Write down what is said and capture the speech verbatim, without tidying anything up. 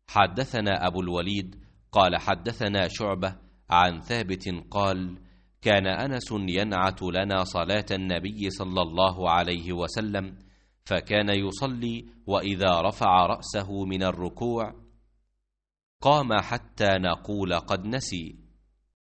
حدثنا أبو الوليد قال حدثنا شعبة عن ثابت قال كان أنس ينعت لنا صلاة النبي صلى الله عليه وسلم، فكان يصلي وإذا رفع رأسه من الركوع قام حتى نقول قد نسي،